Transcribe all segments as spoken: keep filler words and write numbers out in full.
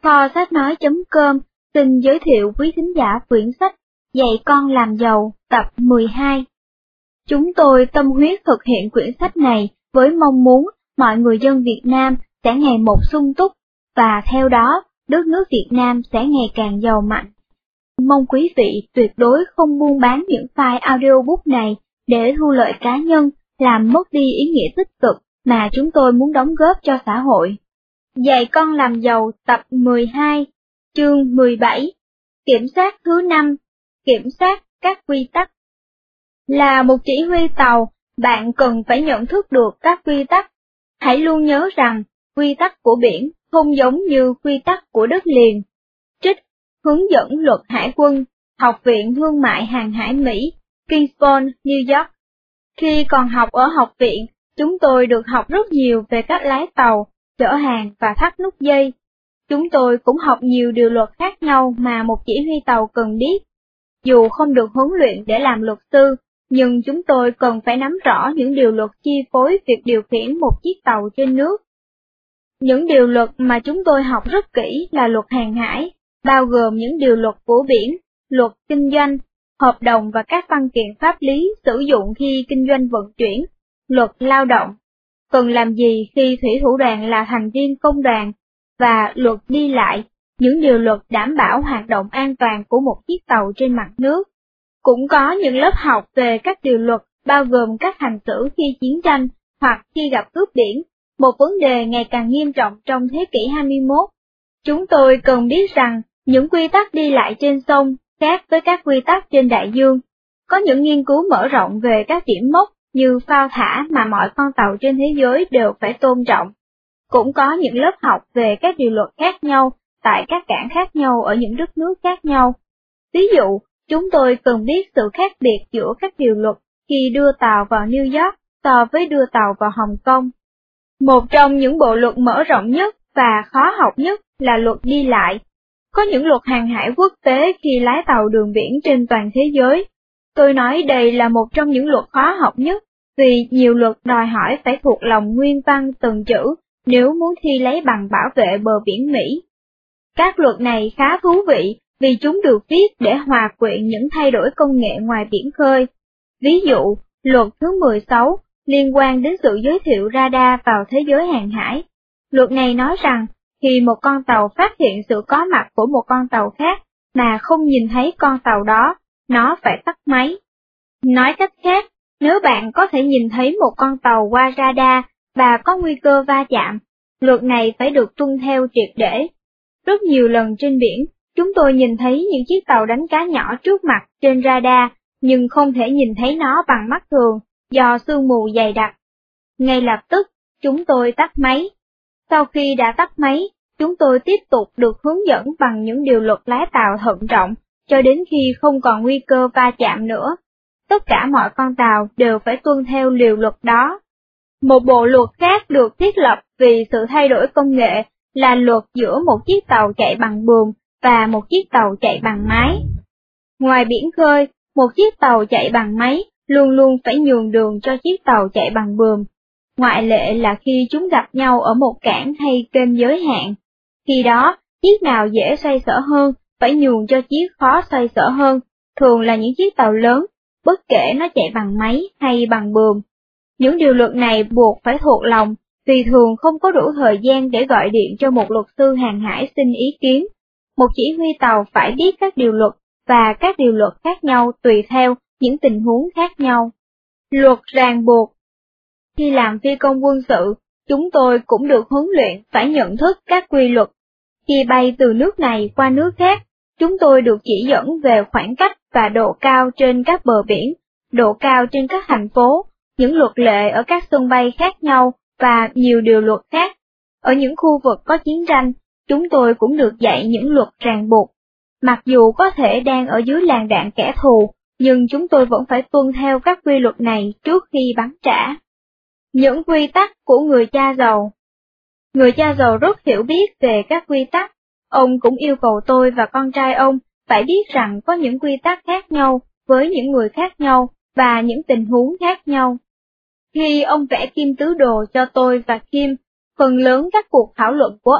Kho sách nói chấm com xin giới thiệu quý thính giả quyển sách Dạy con làm giàu tập mười hai. Chúng tôi tâm huyết thực hiện quyển sách này với mong muốn mọi người dân Việt Nam sẽ ngày một sung túc, và theo đó, đất nước Việt Nam sẽ ngày càng giàu mạnh. Mong quý vị tuyệt đối không buôn bán những file audiobook này để thu lợi cá nhân, làm mất đi ý nghĩa tích cực mà chúng tôi muốn đóng góp cho xã hội. Dạy con làm giàu tập mười hai, chương mười bảy, Kiểm soát thứ năm, kiểm soát các quy tắc. Là một chỉ huy tàu, bạn cần phải nhận thức được các quy tắc. Hãy luôn nhớ rằng, quy tắc của biển không giống như quy tắc của đất liền. Trích, hướng dẫn luật hải quân, Học viện Thương mại Hàng hải Mỹ, Kingston, New York. Khi còn học ở học viện, chúng tôi được học rất nhiều về cách lái tàu, chở hàng và thắt nút dây. Chúng tôi cũng học nhiều điều luật khác nhau mà một chỉ huy tàu cần biết. Dù không được huấn luyện để làm luật sư, nhưng chúng tôi cần phải nắm rõ những điều luật chi phối việc điều khiển một chiếc tàu trên nước. Những điều luật mà chúng tôi học rất kỹ là luật hàng hải, bao gồm những điều luật của biển, luật kinh doanh, hợp đồng và các văn kiện pháp lý sử dụng khi kinh doanh vận chuyển, luật lao động, cần làm gì khi thủy thủ đoàn là thành viên công đoàn, và luật đi lại, những điều luật đảm bảo hoạt động an toàn của một chiếc tàu trên mặt nước. Cũng có những lớp học về các điều luật bao gồm cách hành xử khi chiến tranh hoặc khi gặp cướp biển, một vấn đề ngày càng nghiêm trọng trong thế kỷ hai mươi mốt. Chúng tôi cần biết rằng những quy tắc đi lại trên sông khác với các quy tắc trên đại dương. Có những nghiên cứu mở rộng về các điểm mốc như phao thả mà mọi con tàu trên thế giới đều phải tôn trọng. Cũng có những lớp học về các điều luật khác nhau tại các cảng khác nhau ở những đất nước khác nhau. Ví dụ, chúng tôi cần biết sự khác biệt giữa các điều luật khi đưa tàu vào New York so với đưa tàu vào Hồng Kông. Một trong những bộ luật mở rộng nhất và khó học nhất là luật đi lại. Có những luật hàng hải quốc tế khi lái tàu đường biển trên toàn thế giới. Tôi nói đây là một trong những luật khó học nhất, vì nhiều luật đòi hỏi phải thuộc lòng nguyên văn từng chữ nếu muốn thi lấy bằng bảo vệ bờ biển Mỹ. Các luật này khá thú vị vì chúng được viết để hòa quyện những thay đổi công nghệ ngoài biển khơi. Ví dụ, luật thứ mười sáu liên quan đến sự giới thiệu radar vào thế giới hàng hải. Luật này nói rằng, khi một con tàu phát hiện sự có mặt của một con tàu khác mà không nhìn thấy con tàu đó, nó phải tắt máy. Nói cách khác, nếu bạn có thể nhìn thấy một con tàu qua radar và có nguy cơ va chạm, luật này phải được tuân theo triệt để. Rất nhiều lần trên biển, chúng tôi nhìn thấy những chiếc tàu đánh cá nhỏ trước mặt trên radar, nhưng không thể nhìn thấy nó bằng mắt thường, do sương mù dày đặc. Ngay lập tức, chúng tôi tắt máy. Sau khi đã tắt máy, chúng tôi tiếp tục được hướng dẫn bằng những điều luật lái tàu thận trọng, cho đến khi không còn nguy cơ va chạm nữa. Tất cả mọi con tàu đều phải tuân theo điều luật đó. Một bộ luật khác được thiết lập vì sự thay đổi công nghệ là luật giữa một chiếc tàu chạy bằng buồm và một chiếc tàu chạy bằng máy. Ngoài biển khơi, một chiếc tàu chạy bằng máy luôn luôn phải nhường đường cho chiếc tàu chạy bằng buồm. Ngoại lệ là khi chúng gặp nhau ở một cảng hay kênh giới hạn. Khi đó, chiếc nào dễ xoay sở hơn phải nhường cho chiếc khó xoay sở hơn, thường là những chiếc tàu lớn, bất kể nó chạy bằng máy hay bằng buồm. Những điều luật này buộc phải thuộc lòng, vì thường không có đủ thời gian để gọi điện cho một luật sư hàng hải xin ý kiến. Một chỉ huy tàu phải biết các điều luật và các điều luật khác nhau tùy theo những tình huống khác nhau. Luật ràng buộc. Khi làm phi công quân sự, chúng tôi cũng được huấn luyện phải nhận thức các quy luật. Khi bay từ nước này qua nước khác, chúng tôi được chỉ dẫn về khoảng cách và độ cao trên các bờ biển, độ cao trên các thành phố, những luật lệ ở các sân bay khác nhau và nhiều điều luật khác. Ở những khu vực có chiến tranh, chúng tôi cũng được dạy những luật ràng buộc. Mặc dù có thể đang ở dưới làn đạn kẻ thù, nhưng chúng tôi vẫn phải tuân theo các quy luật này trước khi bắn trả. Những quy tắc của người cha giàu. Người cha giàu rất hiểu biết về các quy tắc. Ông cũng yêu cầu tôi và con trai ông phải biết rằng có những quy tắc khác nhau với những người khác nhau và những tình huống khác nhau. Khi ông vẽ kim tứ đồ cho tôi và Kim, phần lớn các cuộc thảo luận của ông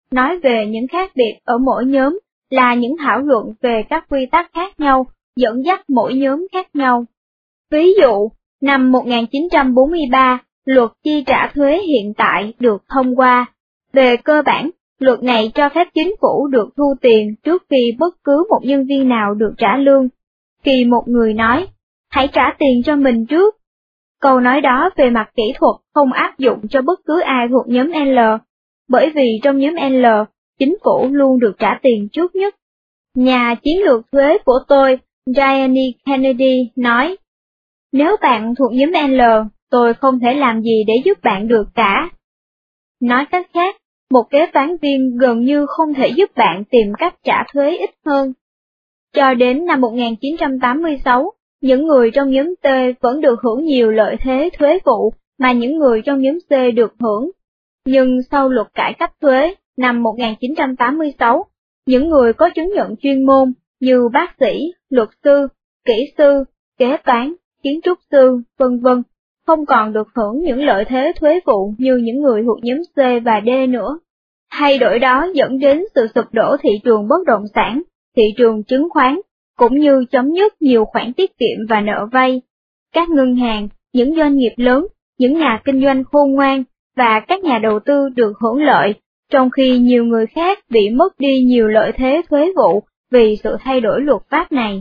nói về những khác biệt ở mỗi nhóm là những thảo luận về các quy tắc khác nhau, dẫn dắt mỗi nhóm khác nhau. Ví dụ, năm một nghìn chín trăm bốn mươi ba, luật chi trả thuế hiện tại được thông qua. Về cơ bản, luật này cho phép chính phủ được thu tiền trước khi bất cứ một nhân viên nào được trả lương. Khi một người nói, hãy trả tiền cho mình trước. Câu nói đó về mặt kỹ thuật không áp dụng cho bất cứ ai thuộc nhóm L, bởi vì trong nhóm L, chính phủ luôn được trả tiền trước nhất. Nhà chiến lược thuế của tôi, Diane Kennedy, nói, nếu bạn thuộc nhóm L, tôi không thể làm gì để giúp bạn được cả. Nói cách khác, một kế toán viên gần như không thể giúp bạn tìm cách trả thuế ít hơn. Cho đến năm một nghìn chín trăm tám mươi sáu, những người trong nhóm T vẫn được hưởng nhiều lợi thế thuế vụ mà những người trong nhóm C được hưởng. Nhưng sau luật cải cách thuế năm một nghìn chín trăm tám mươi sáu, những người có chứng nhận chuyên môn như bác sĩ, luật sư, kỹ sư, kế toán, kiến trúc sư, vân vân không còn được hưởng những lợi thế thuế vụ như những người thuộc nhóm C và D nữa. Thay đổi đó dẫn đến sự sụp đổ thị trường bất động sản, thị trường chứng khoán, cũng như chấm dứt nhiều khoản tiết kiệm và nợ vay. Các ngân hàng, những doanh nghiệp lớn, những nhà kinh doanh khôn ngoan và các nhà đầu tư được hưởng lợi, trong khi nhiều người khác bị mất đi nhiều lợi thế thuế vụ vì sự thay đổi luật pháp này.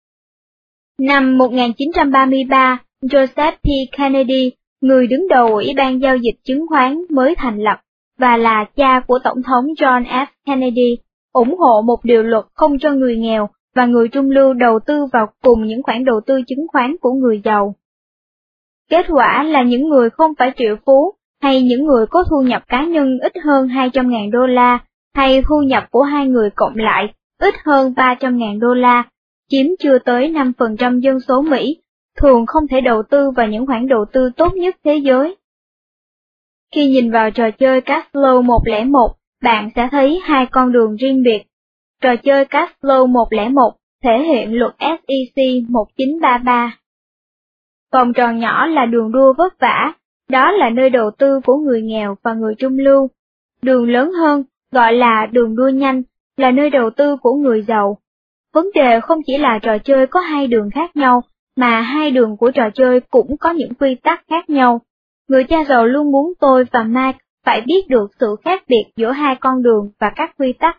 Năm một nghìn chín trăm ba mươi ba, Joseph P. Kennedy, người đứng đầu Ủy ban Giao dịch Chứng khoán mới thành lập, và là cha của Tổng thống John F. Kennedy, ủng hộ một điều luật không cho người nghèo và người trung lưu đầu tư vào cùng những khoản đầu tư chứng khoán của người giàu. Kết quả là những người không phải triệu phú, hay những người có thu nhập cá nhân ít hơn hai trăm nghìn đô la, hay thu nhập của hai người cộng lại ít hơn ba trăm nghìn đô la, chiếm chưa tới năm phần trăm dân số Mỹ, thường không thể đầu tư vào những khoản đầu tư tốt nhất thế giới. Khi nhìn vào trò chơi Cashflow một không một, bạn sẽ thấy hai con đường riêng biệt. Trò chơi Cashflow một không một thể hiện luật S E C một chín ba ba. Vòng tròn nhỏ là đường đua vất vả, đó là nơi đầu tư của người nghèo và người trung lưu. Đường lớn hơn, gọi là đường đua nhanh, là nơi đầu tư của người giàu. Vấn đề không chỉ là trò chơi có hai đường khác nhau, mà hai đường của trò chơi cũng có những quy tắc khác nhau. Người cha giàu luôn muốn tôi và Mike phải biết được sự khác biệt giữa hai con đường và các quy tắc.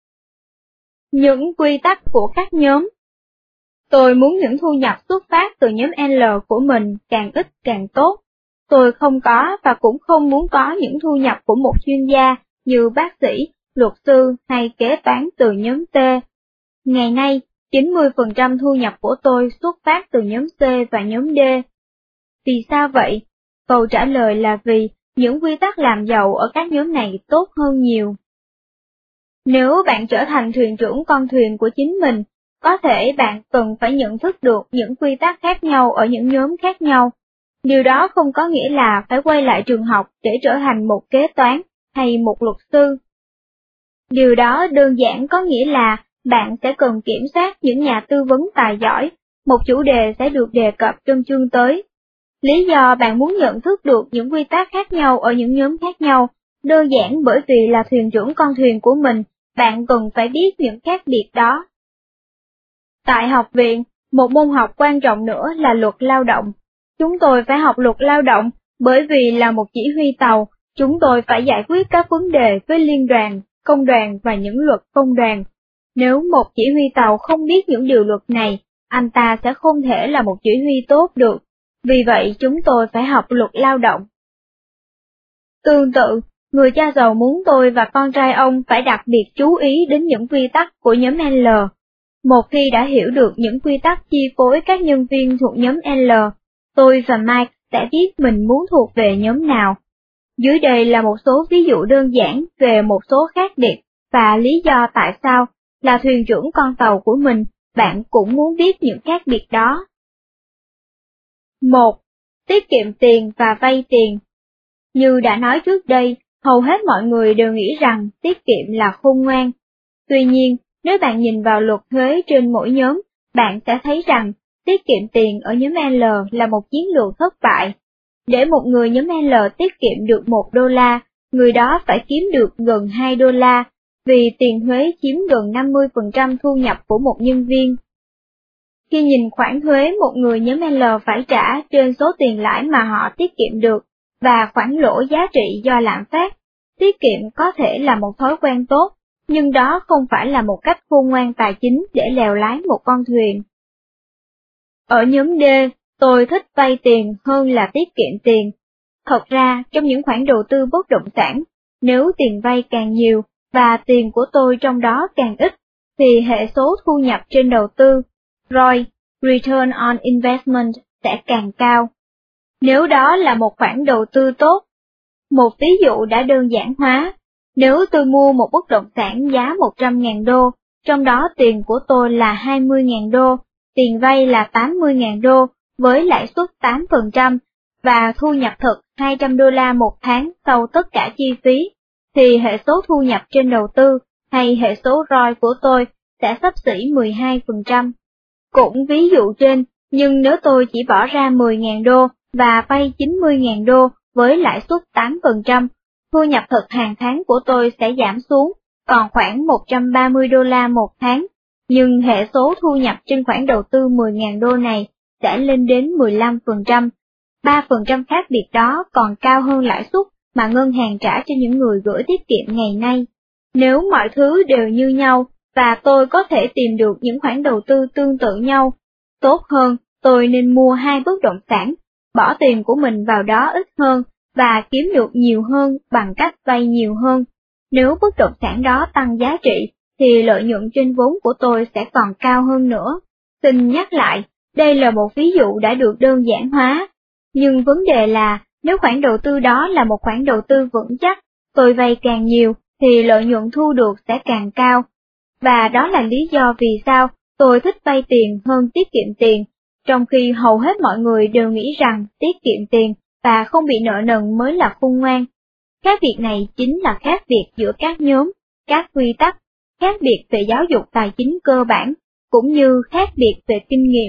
Những quy tắc của các nhóm. Tôi muốn những thu nhập xuất phát từ nhóm L của mình càng ít càng tốt. Tôi không có và cũng không muốn có những thu nhập của một chuyên gia như bác sĩ, luật sư hay kế toán từ nhóm T. Ngày nay, chín mươi phần trăm thu nhập của tôi xuất phát từ nhóm C và nhóm D. Vì sao vậy? Câu trả lời là vì những quy tắc làm giàu ở các nhóm này tốt hơn nhiều. Nếu bạn trở thành thuyền trưởng con thuyền của chính mình, có thể bạn cần phải nhận thức được những quy tắc khác nhau ở những nhóm khác nhau. Điều đó không có nghĩa là phải quay lại trường học để trở thành một kế toán hay một luật sư. Điều đó đơn giản có nghĩa là bạn sẽ cần kiểm soát những nhà tư vấn tài giỏi, một chủ đề sẽ được đề cập trong chương tới. Lý do bạn muốn nhận thức được những quy tắc khác nhau ở những nhóm khác nhau, đơn giản bởi vì là thuyền trưởng con thuyền của mình, bạn cần phải biết những khác biệt đó. Tại học viện, một môn học quan trọng nữa là luật lao động. Chúng tôi phải học luật lao động, bởi vì là một chỉ huy tàu, chúng tôi phải giải quyết các vấn đề với liên đoàn, công đoàn và những luật công đoàn. Nếu một chỉ huy tàu không biết những điều luật này, anh ta sẽ không thể là một chỉ huy tốt được. Vì vậy chúng tôi phải học luật lao động. Tương tự, người cha giàu muốn tôi và con trai ông phải đặc biệt chú ý đến những quy tắc của nhóm L. Một khi đã hiểu được những quy tắc chi phối các nhân viên thuộc nhóm L, tôi và Mike sẽ biết mình muốn thuộc về nhóm nào. Dưới đây là một số ví dụ đơn giản về một số khác biệt và lý do tại sao là thuyền trưởng con tàu của mình, bạn cũng muốn biết những khác biệt đó. một. Tiết kiệm tiền và vay tiền. Như đã nói trước đây, hầu hết mọi người đều nghĩ rằng tiết kiệm là khôn ngoan. Tuy nhiên, nếu bạn nhìn vào luật thuế trên mỗi nhóm, bạn sẽ thấy rằng tiết kiệm tiền ở nhóm L là một chiến lược thất bại. Để một người nhóm L tiết kiệm được một đô la, người đó phải kiếm được gần hai đô la, vì tiền thuế chiếm gần năm mươi phần trăm thu nhập của một nhân viên. Khi nhìn khoản thuế một người nhóm L phải trả trên số tiền lãi mà họ tiết kiệm được, và khoản lỗ giá trị do lạm phát, tiết kiệm có thể là một thói quen tốt, nhưng đó không phải là một cách khôn ngoan tài chính để lèo lái một con thuyền. Ở nhóm D, tôi thích vay tiền hơn là tiết kiệm tiền. Thật ra, trong những khoản đầu tư bất động sản, nếu tiền vay càng nhiều và tiền của tôi trong đó càng ít, thì hệ số thu nhập trên đầu tư, R O I, Return on Investment, sẽ càng cao. Nếu đó là một khoản đầu tư tốt. Một ví dụ đã đơn giản hóa, nếu tôi mua một bất động sản giá một trăm nghìn đô, trong đó tiền của tôi là hai mươi nghìn đô, tiền vay là tám mươi nghìn đô, với lãi suất tám phần trăm, và thu nhập thực hai trăm đô la một tháng sau tất cả chi phí, thì hệ số thu nhập trên đầu tư, hay hệ số R O I của tôi, sẽ xấp xỉ mười hai phần trăm. Cũng ví dụ trên, nhưng nếu tôi chỉ bỏ ra mười nghìn đô và vay chín mươi nghìn đô với lãi suất tám phần trăm, thu nhập thực hàng tháng của tôi sẽ giảm xuống, còn khoảng một trăm ba mươi đô la một tháng, nhưng hệ số thu nhập trên khoản đầu tư mười nghìn đô này sẽ lên đến mười lăm phần trăm. ba phần trăm khác biệt đó còn cao hơn lãi suất mà ngân hàng trả cho những người gửi tiết kiệm ngày nay. Nếu mọi thứ đều như nhau, và tôi có thể tìm được những khoản đầu tư tương tự nhau, tốt hơn, tôi nên mua hai bất động sản, bỏ tiền của mình vào đó ít hơn, và kiếm được nhiều hơn bằng cách vay nhiều hơn. Nếu bất động sản đó tăng giá trị, thì lợi nhuận trên vốn của tôi sẽ còn cao hơn nữa. Xin nhắc lại, đây là một ví dụ đã được đơn giản hóa. Nhưng vấn đề là, nếu khoản đầu tư đó là một khoản đầu tư vững chắc, tôi vay càng nhiều, thì lợi nhuận thu được sẽ càng cao. Và đó là lý do vì sao tôi thích vay tiền hơn tiết kiệm tiền, trong khi hầu hết mọi người đều nghĩ rằng tiết kiệm tiền và không bị nợ nần mới là khôn ngoan. Khác biệt này chính là khác biệt giữa các nhóm, các quy tắc, khác biệt về giáo dục tài chính cơ bản, cũng như khác biệt về kinh nghiệm.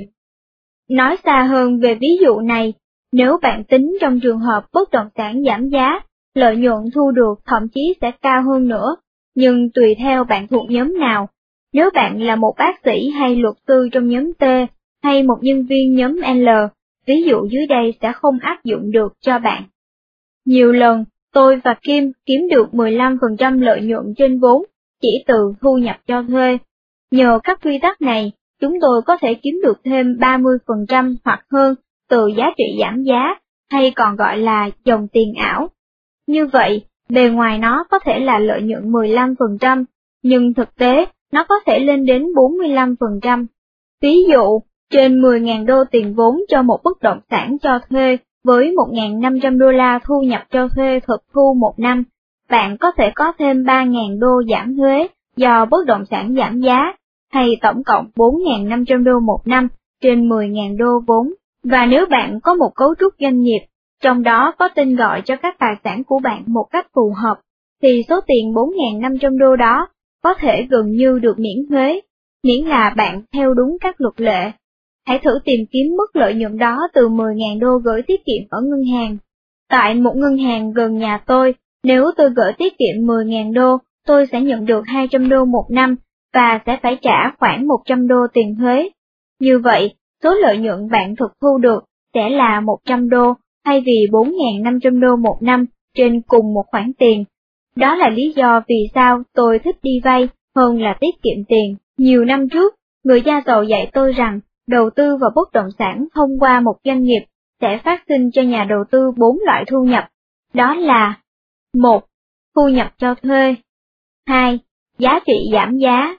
Nói xa hơn về ví dụ này, nếu bạn tính trong trường hợp bất động sản giảm giá, lợi nhuận thu được thậm chí sẽ cao hơn nữa, nhưng tùy theo bạn thuộc nhóm nào. Nếu bạn là một bác sĩ hay luật sư trong nhóm T, hay một nhân viên nhóm L, ví dụ dưới đây sẽ không áp dụng được cho bạn. Nhiều lần, tôi và Kim kiếm được mười lăm phần trăm lợi nhuận trên vốn, chỉ từ thu nhập cho thuê. Nhờ các quy tắc này, chúng tôi có thể kiếm được thêm ba mươi phần trăm hoặc hơn từ giá trị giảm giá, hay còn gọi là dòng tiền ảo. Như vậy, bề ngoài nó có thể là lợi nhuận mười lăm phần trăm, nhưng thực tế, nó có thể lên đến bốn mươi lăm phần trăm. Ví dụ, trên mười nghìn đô tiền vốn cho một bất động sản cho thuê, với một nghìn năm trăm đô la thu nhập cho thuê thực thu một năm, bạn có thể có thêm ba nghìn đô giảm thuế do bất động sản giảm giá, hay tổng cộng bốn nghìn năm trăm đô một năm trên mười nghìn đô vốn. Và nếu bạn có một cấu trúc doanh nghiệp, trong đó có tên gọi cho các tài sản của bạn một cách phù hợp, thì số tiền bốn nghìn năm trăm đô đó có thể gần như được miễn thuế, miễn là bạn theo đúng các luật lệ. Hãy thử tìm kiếm mức lợi nhuận đó từ mười nghìn đô gửi tiết kiệm ở ngân hàng. Tại một ngân hàng gần nhà tôi, nếu tôi gửi tiết kiệm mười nghìn đô, tôi sẽ nhận được hai trăm đô một năm, và sẽ phải trả khoảng một trăm đô tiền thuế. Như vậy, số lợi nhuận bạn thực thu được sẽ là một trăm đô, thay vì bốn nghìn năm trăm đô một năm trên cùng một khoản tiền. Đó là lý do vì sao tôi thích đi vay hơn là tiết kiệm tiền. Nhiều năm trước, người cha giàu dạy tôi rằng, đầu tư vào bất động sản thông qua một doanh nghiệp sẽ phát sinh cho nhà đầu tư bốn loại thu nhập. Đó là: một. Thu nhập cho thuê. hai. Giá trị giảm giá.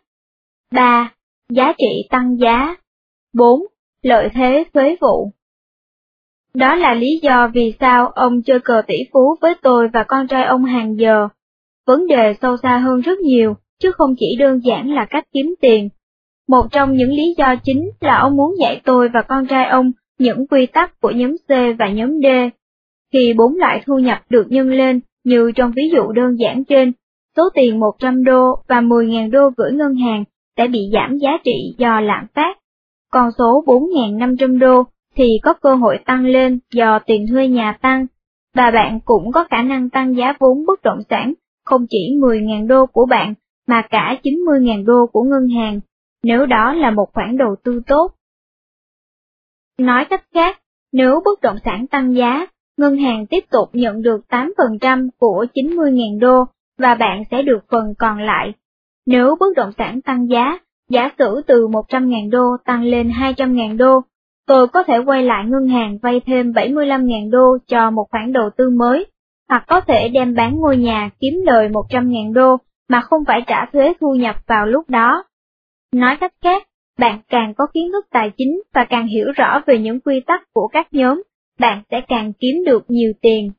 ba. Giá trị tăng giá. bốn. Lợi thế thuế vụ. Đó là lý do vì sao ông chơi cờ tỷ phú với tôi và con trai ông hàng giờ. Vấn đề sâu xa hơn rất nhiều, chứ không chỉ đơn giản là cách kiếm tiền. Một trong những lý do chính là ông muốn dạy tôi và con trai ông những quy tắc của nhóm C và nhóm D. Khi bốn loại thu nhập được nhân lên, như trong ví dụ đơn giản trên, số tiền một trăm đô và mười nghìn đô gửi ngân hàng sẽ bị giảm giá trị do lạm phát. Còn số bốn nghìn năm trăm đô thì có cơ hội tăng lên do tiền thuê nhà tăng. và bạn cũng có khả năng tăng giá vốn bất động sản không chỉ mười nghìn đô của bạn mà cả chín mươi nghìn đô của ngân hàng, nếu đó là một khoản đầu tư tốt. Nói cách khác, nếu bất động sản tăng giá, ngân hàng tiếp tục nhận được tám phần trăm của chín mươi nghìn đô và bạn sẽ được phần còn lại. Nếu bất động sản tăng giá, giả sử từ một trăm nghìn đô tăng lên hai trăm nghìn đô, tôi có thể quay lại ngân hàng vay thêm bảy mươi lăm nghìn đô cho một khoản đầu tư mới, hoặc có thể đem bán ngôi nhà kiếm lời một trăm nghìn đô mà không phải trả thuế thu nhập vào lúc đó. Nói cách khác, bạn càng có kiến thức tài chính và càng hiểu rõ về những quy tắc của các nhóm, bạn sẽ càng kiếm được nhiều tiền.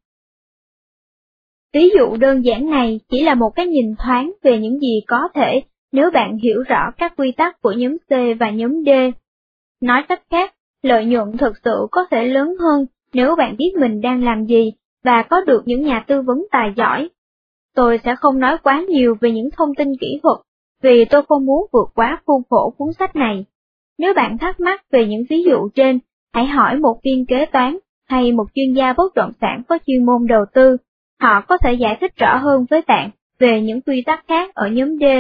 Ví dụ đơn giản này chỉ là một cái nhìn thoáng về những gì có thể nếu bạn hiểu rõ các quy tắc của nhóm C và nhóm D. Nói cách khác, lợi nhuận thực sự có thể lớn hơn nếu bạn biết mình đang làm gì và có được những nhà tư vấn tài giỏi. Tôi sẽ không nói quá nhiều về những thông tin kỹ thuật, vì tôi không muốn vượt quá khuôn khổ cuốn sách này. Nếu bạn thắc mắc về những ví dụ trên, hãy hỏi một viên kế toán hay một chuyên gia bất động sản có chuyên môn đầu tư, họ có thể giải thích rõ hơn với bạn về những quy tắc khác ở nhóm D.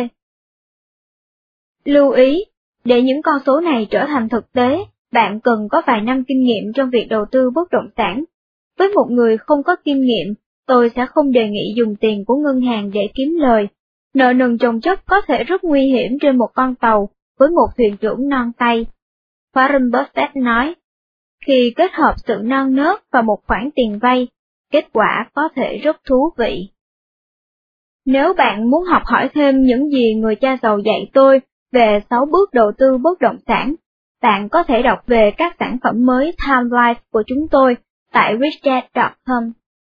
Lưu ý, để những con số này trở thành thực tế, bạn cần có vài năm kinh nghiệm trong việc đầu tư bất động sản. Với một người không có kinh nghiệm, tôi sẽ không đề nghị dùng tiền của ngân hàng để kiếm lời. Nợ nần chồng chất có thể rất nguy hiểm trên một con tàu với một thuyền trưởng non tay. Warren Buffett nói, khi kết hợp sự non nớt và một khoản tiền vay, kết quả có thể rất thú vị. Nếu bạn muốn học hỏi thêm những gì người cha giàu dạy tôi về sáu bước đầu tư bất động sản, bạn có thể đọc về các sản phẩm mới Time Life của chúng tôi tại rich dad chấm com.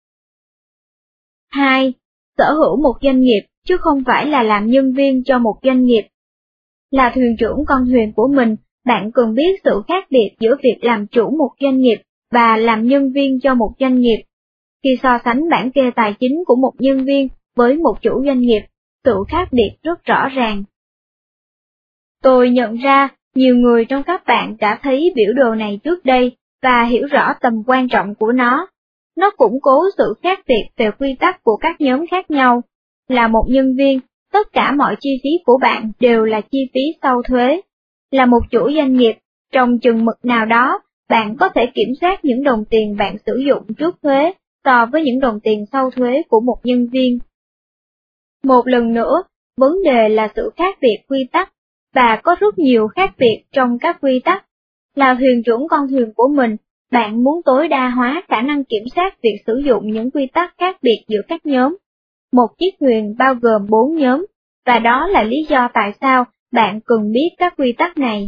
hai. Sở hữu một doanh nghiệp, chứ không phải là làm nhân viên cho một doanh nghiệp. Là thuyền trưởng con thuyền của mình, bạn cần biết sự khác biệt giữa việc làm chủ một doanh nghiệp và làm nhân viên cho một doanh nghiệp. Khi so sánh bảng kê tài chính của một nhân viên với một chủ doanh nghiệp, sự khác biệt rất rõ ràng. Tôi nhận ra, nhiều người trong các bạn đã thấy biểu đồ này trước đây và hiểu rõ tầm quan trọng của nó. Nó củng cố sự khác biệt về quy tắc của các nhóm khác nhau. Là một nhân viên, tất cả mọi chi phí của bạn đều là chi phí sau thuế. Là một chủ doanh nghiệp, trong chừng mực nào đó, bạn có thể kiểm soát những đồng tiền bạn sử dụng trước thuế so với những đồng tiền sau thuế của một nhân viên. Một lần nữa, vấn đề là sự khác biệt quy tắc, và có rất nhiều khác biệt trong các quy tắc. Là thuyền trưởng con thuyền của mình, bạn muốn tối đa hóa khả năng kiểm soát việc sử dụng những quy tắc khác biệt giữa các nhóm. Một chiếc thuyền bao gồm bốn nhóm, và đó là lý do tại sao bạn cần biết các quy tắc này.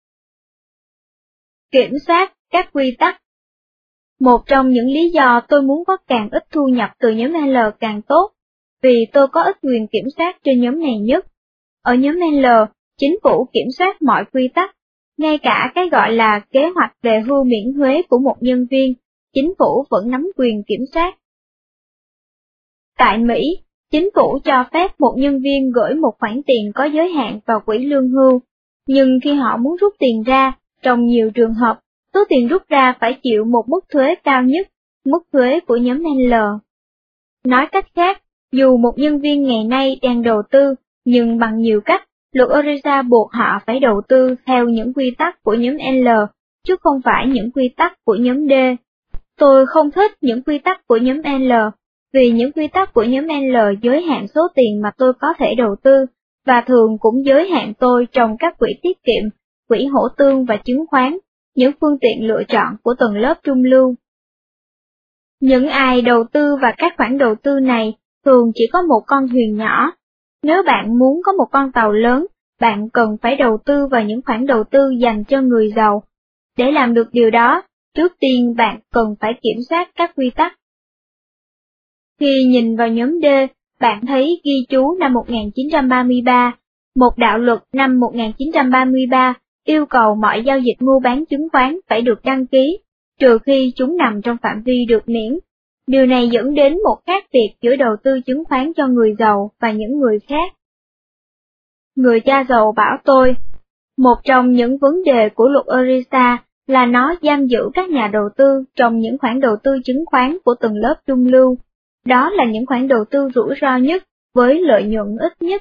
Kiểm soát các quy tắc. Một trong những lý do tôi muốn có càng ít thu nhập từ nhóm L càng tốt, vì tôi có ít quyền kiểm soát trên nhóm này nhất. Ở nhóm L, chính phủ kiểm soát mọi quy tắc, ngay cả cái gọi là kế hoạch về hưu miễn thuế của một nhân viên, chính phủ vẫn nắm quyền kiểm soát. Tại Mỹ, chính phủ cho phép một nhân viên gửi một khoản tiền có giới hạn vào quỹ lương hưu, nhưng khi họ muốn rút tiền ra, trong nhiều trường hợp, số tiền rút ra phải chịu một mức thuế cao nhất, mức thuế của nhóm L. Nói cách khác, dù một nhân viên ngày nay đang đầu tư, nhưng bằng nhiều cách, luật Orisa buộc họ phải đầu tư theo những quy tắc của nhóm L, chứ không phải những quy tắc của nhóm D. Tôi không thích những quy tắc của nhóm L, vì những quy tắc của nhóm L giới hạn số tiền mà tôi có thể đầu tư, và thường cũng giới hạn tôi trong các quỹ tiết kiệm, quỹ hỗ tương và chứng khoán, những phương tiện lựa chọn của tầng lớp trung lưu. Những ai đầu tư vào các khoản đầu tư này thường chỉ có một con thuyền nhỏ. Nếu bạn muốn có một con tàu lớn, bạn cần phải đầu tư vào những khoản đầu tư dành cho người giàu. Để làm được điều đó, trước tiên bạn cần phải kiểm soát các quy tắc. Khi nhìn vào nhóm D, bạn thấy ghi chú năm một nghìn chín trăm ba mươi ba, một đạo luật năm một nghìn chín trăm ba mươi ba yêu cầu mọi giao dịch mua bán chứng khoán phải được đăng ký, trừ khi chúng nằm trong phạm vi được miễn. Điều này dẫn đến một khác biệt giữa đầu tư chứng khoán cho người giàu và những người khác. Người cha giàu bảo tôi, một trong những vấn đề của luật Orisa là nó giam giữ các nhà đầu tư trong những khoản đầu tư chứng khoán của từng lớp trung lưu. Đó là những khoản đầu tư rủi ro nhất, với lợi nhuận ít nhất.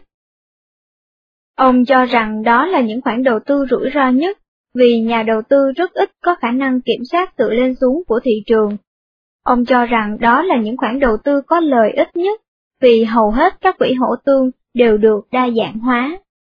Ông cho rằng đó là những khoản đầu tư rủi ro nhất, vì nhà đầu tư rất ít có khả năng kiểm soát sự lên xuống của thị trường. Ông cho rằng đó là những khoản đầu tư có lời ít nhất, vì hầu hết các quỹ hỗ tương đều được đa dạng hóa.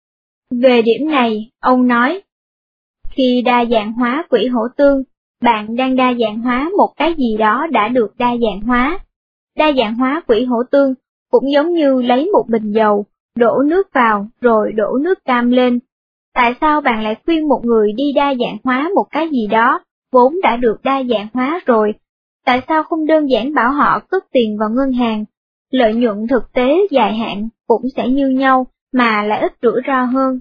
Về điểm này, ông nói, khi đa dạng hóa quỹ hỗ tương, bạn đang đa dạng hóa một cái gì đó đã được đa dạng hóa. Đa dạng hóa quỹ hỗ tương cũng giống như lấy một bình dầu, đổ nước vào rồi đổ nước cam lên. Tại sao bạn lại khuyên một người đi đa dạng hóa một cái gì đó, vốn đã được đa dạng hóa rồi? Tại sao không đơn giản bảo họ cất tiền vào ngân hàng? Lợi nhuận thực tế dài hạn cũng sẽ như nhau, mà lại ít rủi ro hơn.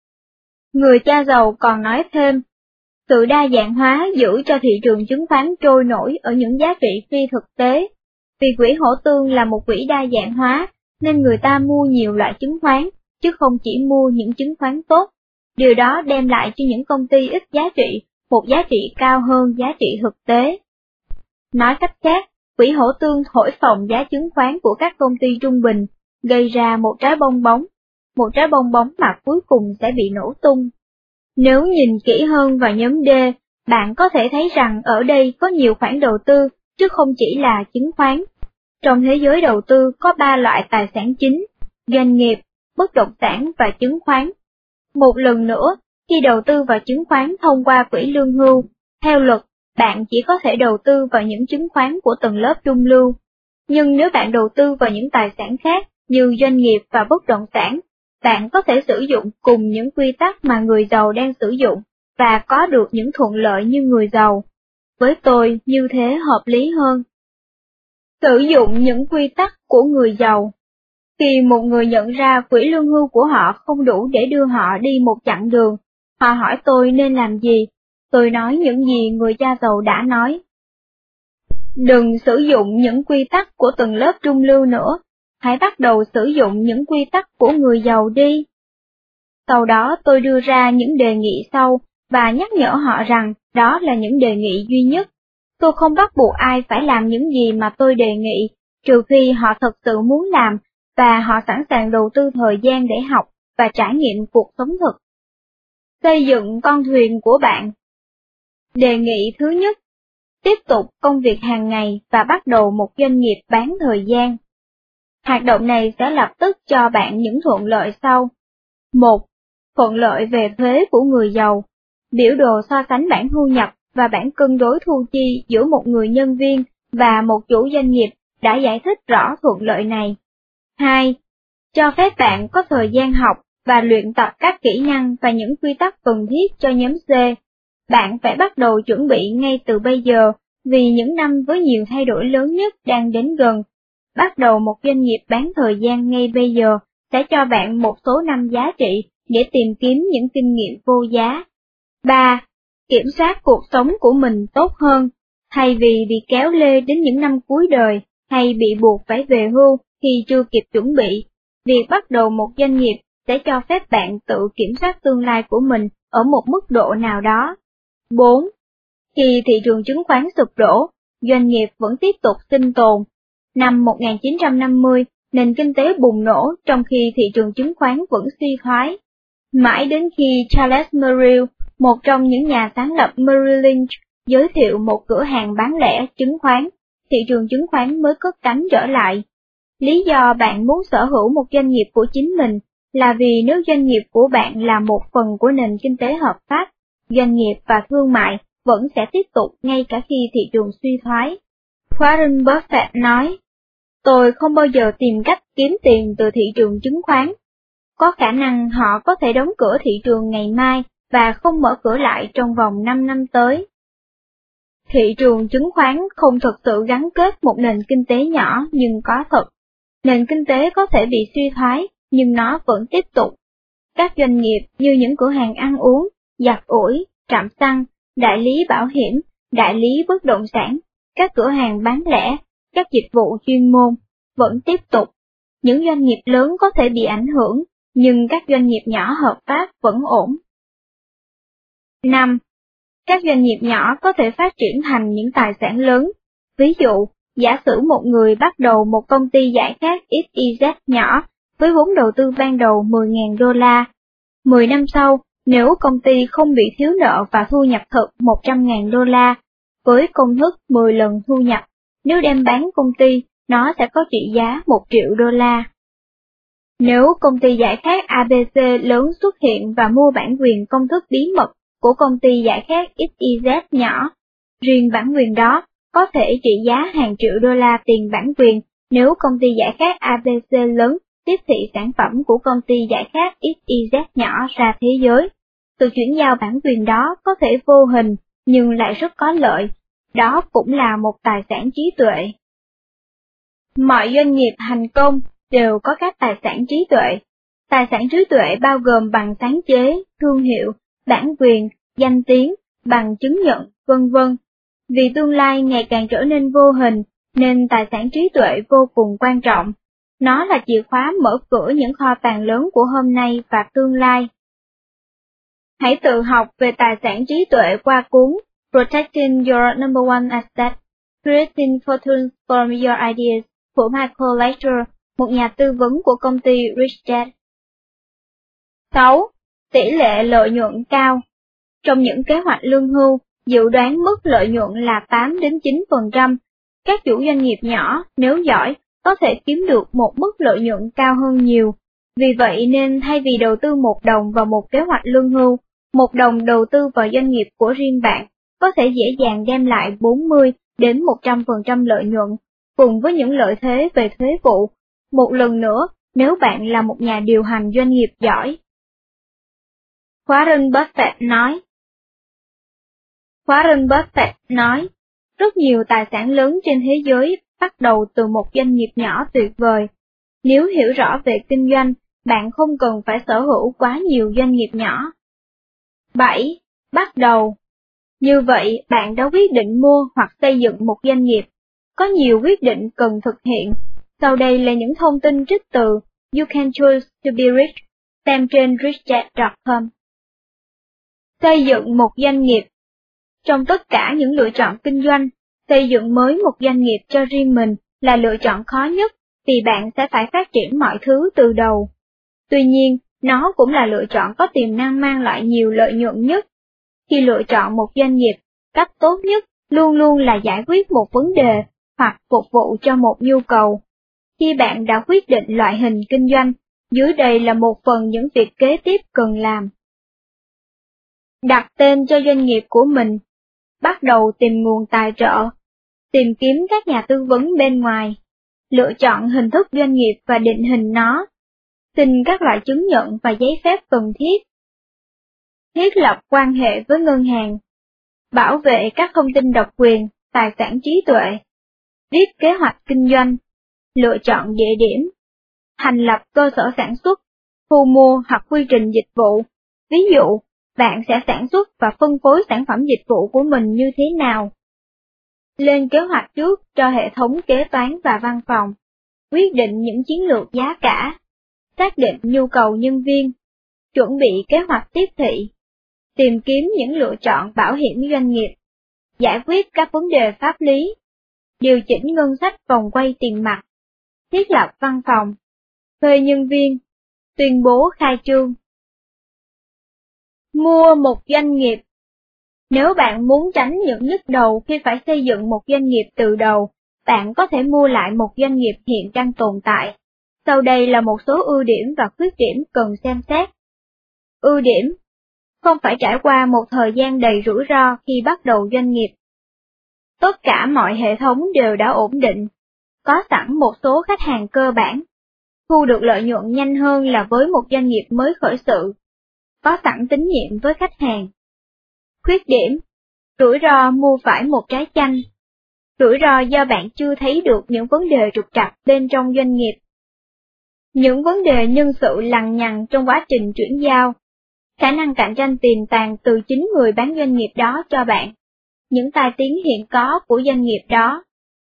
Người cha giàu còn nói thêm, sự đa dạng hóa giữ cho thị trường chứng khoán trôi nổi ở những giá trị phi thực tế. Vì quỹ hỗ tương là một quỹ đa dạng hóa, nên người ta mua nhiều loại chứng khoán, chứ không chỉ mua những chứng khoán tốt. Điều đó đem lại cho những công ty ít giá trị, một giá trị cao hơn giá trị thực tế. Nói cách khác, quỹ hỗ tương thổi phồng giá chứng khoán của các công ty trung bình, gây ra một trái bong bóng, một trái bong bóng mà cuối cùng sẽ bị nổ tung. Nếu nhìn kỹ hơn vào nhóm D, bạn có thể thấy rằng ở đây có nhiều khoản đầu tư, chứ không chỉ là chứng khoán. Trong thế giới đầu tư có ba loại tài sản chính, doanh nghiệp, bất động sản và chứng khoán. Một lần nữa, khi đầu tư vào chứng khoán thông qua quỹ lương hưu, theo luật, bạn chỉ có thể đầu tư vào những chứng khoán của tầng lớp trung lưu. Nhưng nếu bạn đầu tư vào những tài sản khác như doanh nghiệp và bất động sản, bạn có thể sử dụng cùng những quy tắc mà người giàu đang sử dụng và có được những thuận lợi như người giàu. Với tôi, như thế hợp lý hơn. Sử dụng những quy tắc của người giàu. Khi một người nhận ra quỹ lương hưu của họ không đủ để đưa họ đi một chặng đường, họ hỏi tôi nên làm gì, tôi nói những gì người cha giàu đã nói. Đừng sử dụng những quy tắc của từng lớp trung lưu nữa, hãy bắt đầu sử dụng những quy tắc của người giàu đi. Sau đó tôi đưa ra những đề nghị sau, và nhắc nhở họ rằng đó là những đề nghị duy nhất. Tôi không bắt buộc ai phải làm những gì mà tôi đề nghị, trừ khi họ thật sự muốn làm, và họ sẵn sàng đầu tư thời gian để học và trải nghiệm cuộc sống thực. Xây dựng con thuyền của bạn. Đề nghị thứ nhất, tiếp tục công việc hàng ngày và bắt đầu một doanh nghiệp bán thời gian. Hoạt động này sẽ lập tức cho bạn những thuận lợi sau. một. Thuận lợi về thuế của người giàu. Biểu đồ so sánh bảng thu nhập và bảng cân đối thu chi giữa một người nhân viên và một chủ doanh nghiệp đã giải thích rõ thuận lợi này. hai. Cho phép bạn có thời gian học và luyện tập các kỹ năng và những quy tắc cần thiết cho nhóm C. Bạn phải bắt đầu chuẩn bị ngay từ bây giờ, vì những năm với nhiều thay đổi lớn nhất đang đến gần. Bắt đầu một doanh nghiệp bán thời gian ngay bây giờ sẽ cho bạn một số năm giá trị để tìm kiếm những kinh nghiệm vô giá. ba. Kiểm soát cuộc sống của mình tốt hơn, thay vì bị kéo lê đến những năm cuối đời hay bị buộc phải về hưu khi chưa kịp chuẩn bị. Việc bắt đầu một doanh nghiệp sẽ cho phép bạn tự kiểm soát tương lai của mình ở một mức độ nào đó. bốn. Khi thị trường chứng khoán sụp đổ, doanh nghiệp vẫn tiếp tục sinh tồn. Năm một nghìn chín trăm năm mươi, nền kinh tế bùng nổ trong khi thị trường chứng khoán vẫn suy thoái. Mãi đến khi Charles Merrill, một trong những nhà sáng lập Merrill Lynch, giới thiệu một cửa hàng bán lẻ chứng khoán, thị trường chứng khoán mới cất cánh trở lại. Lý do bạn muốn sở hữu một doanh nghiệp của chính mình là vì nếu doanh nghiệp của bạn là một phần của nền kinh tế hợp pháp, doanh nghiệp và thương mại vẫn sẽ tiếp tục ngay cả khi thị trường suy thoái. Warren Buffett nói, tôi không bao giờ tìm cách kiếm tiền từ thị trường chứng khoán. Có khả năng họ có thể đóng cửa thị trường ngày mai và không mở cửa lại trong vòng năm năm tới. Thị trường chứng khoán không thực sự gắn kết một nền kinh tế nhỏ nhưng có thật. Nền kinh tế có thể bị suy thoái, nhưng nó vẫn tiếp tục. Các doanh nghiệp như những cửa hàng ăn uống, giặt ủi, trạm xăng, đại lý bảo hiểm, đại lý bất động sản, các cửa hàng bán lẻ, các dịch vụ chuyên môn, vẫn tiếp tục. Những doanh nghiệp lớn có thể bị ảnh hưởng, nhưng các doanh nghiệp nhỏ hợp pháp vẫn ổn. năm. Các doanh nghiệp nhỏ có thể phát triển thành những tài sản lớn. Ví dụ, giả sử một người bắt đầu một công ty giải khát ích i dét nhỏ với vốn đầu tư ban đầu mười nghìn đô la. mười năm sau, nếu công ty không bị thiếu nợ và thu nhập thực một trăm nghìn đô la, với công thức mười lần thu nhập, nếu đem bán công ty, nó sẽ có trị giá một triệu đô la. Nếu công ty giải khát a bê xê lớn xuất hiện và mua bản quyền công thức bí mật của công ty giải khát ích i dét nhỏ, riêng bản quyền đó có thể trị giá hàng triệu đô la tiền bản quyền nếu công ty giải khát a bê xê lớn tiếp thị sản phẩm của công ty giải khát ích i dét nhỏ ra thế giới. Sự chuyển giao bản quyền đó có thể vô hình nhưng lại rất có lợi, đó cũng là một tài sản trí tuệ. Mọi doanh nghiệp thành công đều có các tài sản trí tuệ. Tài sản trí tuệ bao gồm bằng sáng chế, thương hiệu, bản quyền, danh tiếng, bằng chứng nhận, vân vân. Vì tương lai ngày càng trở nên vô hình, nên tài sản trí tuệ vô cùng quan trọng. Nó là chìa khóa mở cửa những kho tàng lớn của hôm nay và tương lai. Hãy tự học về tài sản trí tuệ qua cuốn Protecting Your Number One Asset, Creating Fortunes from Your Ideas của Michael Ledger, một nhà tư vấn của công ty Rich Dad. sáu. Tỷ lệ lợi nhuận cao. Trong những kế hoạch lương hưu, dự đoán mức lợi nhuận là tám đến chín phần trăm. Các chủ doanh nghiệp nhỏ, nếu giỏi, có thể kiếm được một mức lợi nhuận cao hơn nhiều. Vì vậy nên thay vì đầu tư một đồng vào một kế hoạch lương hưu, một đồng đầu tư vào doanh nghiệp của riêng bạn có thể dễ dàng đem lại bốn mươi đến một trăm phần trăm lợi nhuận, cùng với những lợi thế về thuế vụ. Một lần nữa, nếu bạn là một nhà điều hành doanh nghiệp giỏi. Warren Buffett nói Warren Buffett nói, rất nhiều tài sản lớn trên thế giới bắt đầu từ một doanh nghiệp nhỏ tuyệt vời. Nếu hiểu rõ về kinh doanh, bạn không cần phải sở hữu quá nhiều doanh nghiệp nhỏ. bảy. Bắt đầu. Như vậy, bạn đã quyết định mua hoặc xây dựng một doanh nghiệp. Có nhiều quyết định cần thực hiện. Sau đây là những thông tin trích từ You Can Choose to Be Rich, xem trên rich dad chấm com. Xây dựng một doanh nghiệp. Trong tất cả những lựa chọn kinh doanh, xây dựng mới một doanh nghiệp cho riêng mình là lựa chọn khó nhất, vì bạn sẽ phải phát triển mọi thứ từ đầu. Tuy nhiên, nó cũng là lựa chọn có tiềm năng mang lại nhiều lợi nhuận nhất. Khi lựa chọn một doanh nghiệp, cách tốt nhất luôn luôn là giải quyết một vấn đề hoặc phục vụ cho một nhu cầu. Khi bạn đã quyết định loại hình kinh doanh, dưới đây là một phần những việc kế tiếp cần làm. Đặt tên cho doanh nghiệp của mình. Bắt đầu tìm nguồn tài trợ. Tìm kiếm các nhà tư vấn bên ngoài. Lựa chọn hình thức doanh nghiệp và định hình nó. Xin các loại chứng nhận và giấy phép cần thiết. Thiết lập quan hệ với ngân hàng. Bảo vệ các thông tin độc quyền, tài sản trí tuệ. Viết kế hoạch kinh doanh. Lựa chọn địa điểm. Thành lập cơ sở sản xuất, thu mua hoặc quy trình dịch vụ. Ví dụ, bạn sẽ sản xuất và phân phối sản phẩm dịch vụ của mình như thế nào? Lên kế hoạch trước cho hệ thống kế toán và văn phòng. Quyết định những chiến lược giá cả. Xác định nhu cầu nhân viên. Chuẩn bị kế hoạch tiếp thị. Tìm kiếm những lựa chọn bảo hiểm doanh nghiệp. Giải quyết các vấn đề pháp lý. Điều chỉnh ngân sách vòng quay tiền mặt. Thiết lập văn phòng. Thuê nhân viên. Tuyên bố khai trương. Mua một doanh nghiệp. Nếu bạn muốn tránh những nhức đầu khi phải xây dựng một doanh nghiệp từ đầu, bạn có thể mua lại một doanh nghiệp hiện đang tồn tại. Sau đây là một số ưu điểm và khuyết điểm cần xem xét. Ưu điểm: không phải trải qua một thời gian đầy rủi ro khi bắt đầu doanh nghiệp. Tất cả mọi hệ thống đều đã ổn định. Có sẵn một số khách hàng cơ bản. Thu được lợi nhuận nhanh hơn là với một doanh nghiệp mới khởi sự. Có sẵn tín nhiệm với khách hàng. Khuyết điểm: rủi ro mua phải một trái chanh. Rủi ro do bạn chưa thấy được những vấn đề trục trặc bên trong doanh nghiệp. Những vấn đề nhân sự lằng nhằng trong quá trình chuyển giao. Khả năng cạnh tranh tiềm tàng từ chính người bán doanh nghiệp đó cho bạn. Những tai tiếng hiện có của doanh nghiệp đó.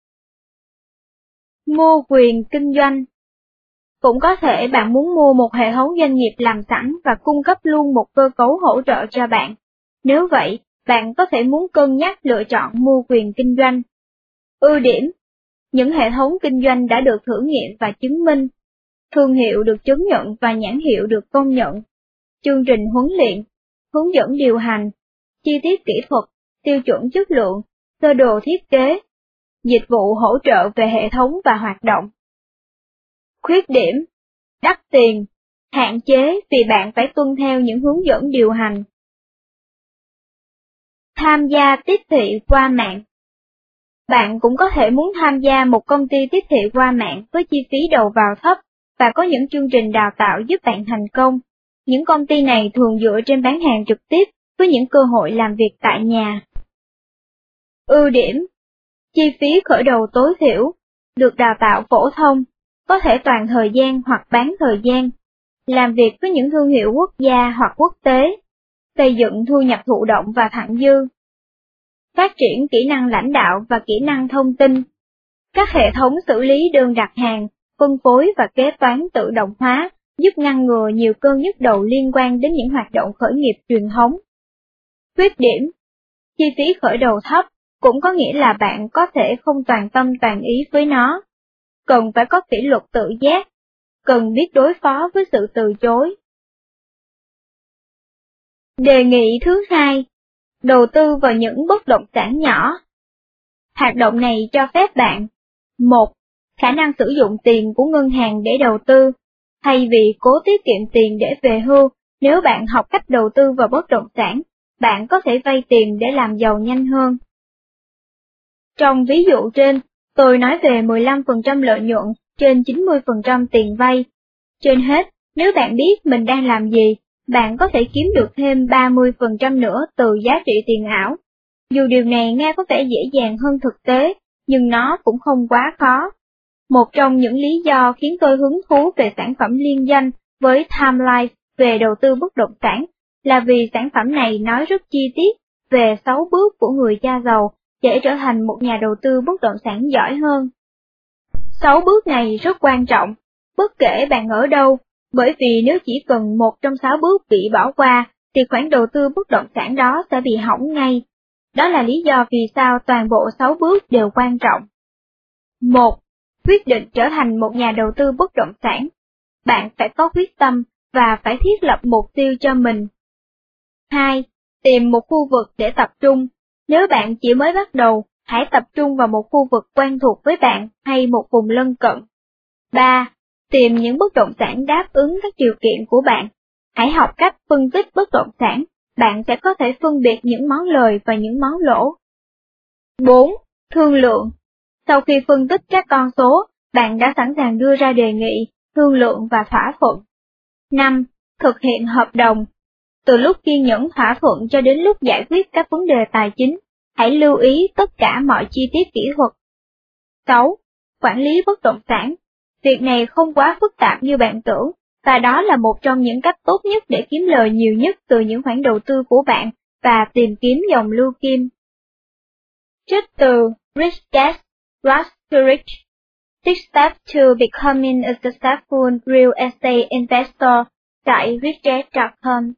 Mua quyền kinh doanh. Cũng có thể bạn muốn mua một hệ thống doanh nghiệp làm sẵn và cung cấp luôn một cơ cấu hỗ trợ cho bạn. Nếu vậy, bạn có thể muốn cân nhắc lựa chọn mua quyền kinh doanh. Ưu điểm: những hệ thống kinh doanh đã được thử nghiệm và chứng minh, thương hiệu được chứng nhận và nhãn hiệu được công nhận, chương trình huấn luyện, hướng dẫn điều hành, chi tiết kỹ thuật, tiêu chuẩn chất lượng, sơ đồ thiết kế, dịch vụ hỗ trợ về hệ thống và hoạt động. Khuyết điểm: đắt tiền, hạn chế vì bạn phải tuân theo những hướng dẫn điều hành. Tham gia tiếp thị qua mạng. Bạn cũng có thể muốn tham gia một công ty tiếp thị qua mạng với chi phí đầu vào thấp và có những chương trình đào tạo giúp bạn thành công. Những công ty này thường dựa trên bán hàng trực tiếp với những cơ hội làm việc tại nhà. Ưu điểm: chi phí khởi đầu tối thiểu, được đào tạo phổ thông, có thể toàn thời gian hoặc bán thời gian, làm việc với những thương hiệu quốc gia hoặc quốc tế, xây dựng thu nhập thụ động và thặng dư. Phát triển kỹ năng lãnh đạo và kỹ năng thông tin. Các hệ thống xử lý đơn đặt hàng, phân phối và kế toán tự động hóa giúp ngăn ngừa nhiều cơn nhức đầu liên quan đến những hoạt động khởi nghiệp truyền thống. Khuyết điểm: chi phí khởi đầu thấp, cũng có nghĩa là bạn có thể không toàn tâm toàn ý với nó. Cần phải có kỷ luật tự giác, cần biết đối phó với sự từ chối. Đề nghị thứ hai: đầu tư vào những bất động sản nhỏ. Hoạt động này cho phép bạn: một. Khả năng sử dụng tiền của ngân hàng để đầu tư, thay vì cố tiết kiệm tiền để về hưu. Nếu bạn học cách đầu tư vào bất động sản, bạn có thể vay tiền để làm giàu nhanh hơn. Trong ví dụ trên, tôi nói về mười lăm phần trăm lợi nhuận trên chín mươi phần trăm tiền vay. Trên hết, nếu bạn biết mình đang làm gì, bạn có thể kiếm được thêm ba mươi phần trăm nữa từ giá trị tiền ảo. Dù điều này nghe có vẻ dễ dàng hơn thực tế, nhưng nó cũng không quá khó. Một trong những lý do khiến tôi hứng thú về sản phẩm liên danh với Time Life về đầu tư bất động sản là vì sản phẩm này nói rất chi tiết về sáu bước của người cha giàu để trở thành một nhà đầu tư bất động sản giỏi hơn. Sáu bước này rất quan trọng, bất kể bạn ở đâu, bởi vì nếu chỉ cần một trong sáu bước bị bỏ qua, thì khoản đầu tư bất động sản đó sẽ bị hỏng ngay. Đó là lý do vì sao toàn bộ sáu bước đều quan trọng. một. Quyết định trở thành một nhà đầu tư bất động sản. Bạn phải có quyết tâm và phải thiết lập mục tiêu cho mình. hai. Tìm một khu vực để tập trung. Nếu bạn chỉ mới bắt đầu, hãy tập trung vào một khu vực quen thuộc với bạn hay một vùng lân cận. ba. Tìm những bất động sản đáp ứng các điều kiện của bạn. Hãy học cách phân tích bất động sản, bạn sẽ có thể phân biệt những món lời và những món lỗ. bốn. Thương lượng. Sau khi phân tích các con số, bạn đã sẵn sàng đưa ra đề nghị, thương lượng và thỏa thuận. năm. Thực hiện hợp đồng. Từ lúc kiên nhẫn thỏa thuận cho đến lúc giải quyết các vấn đề tài chính, hãy lưu ý tất cả mọi chi tiết kỹ thuật. sáu. Quản lý bất động sản. Việc này không quá phức tạp như bạn tưởng, và đó là một trong những cách tốt nhất để kiếm lời nhiều nhất từ những khoản đầu tư của bạn và tìm kiếm dòng lưu kim. Trích từ Rich Dad, Poor Dad Rich. Six Steps to Becoming a Successful Real Estate Investor tại rich dad chấm com.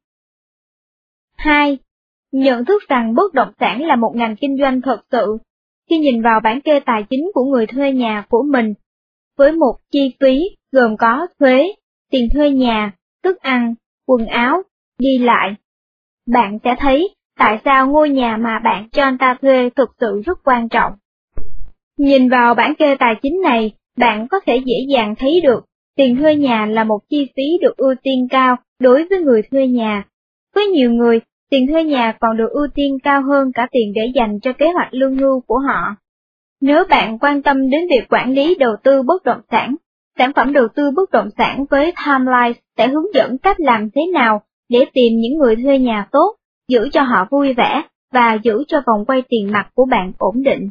hai. Nhận thức rằng bất động sản là một ngành kinh doanh thật sự. Khi nhìn vào bảng kê tài chính của người thuê nhà của mình, với một chi phí gồm có thuế, tiền thuê nhà, thức ăn, quần áo, đi lại, bạn sẽ thấy tại sao ngôi nhà mà bạn cho anh ta thuê thực sự rất quan trọng. Nhìn vào bảng kê tài chính này, bạn có thể dễ dàng thấy được tiền thuê nhà là một chi phí được ưu tiên cao đối với người thuê nhà. Với nhiều người, tiền thuê nhà còn được ưu tiên cao hơn cả tiền để dành cho kế hoạch lương hưu của họ. Nếu bạn quan tâm đến việc quản lý đầu tư bất động sản, sản phẩm đầu tư bất động sản với Time Life sẽ hướng dẫn cách làm thế nào để tìm những người thuê nhà tốt, giữ cho họ vui vẻ và giữ cho vòng quay tiền mặt của bạn ổn định.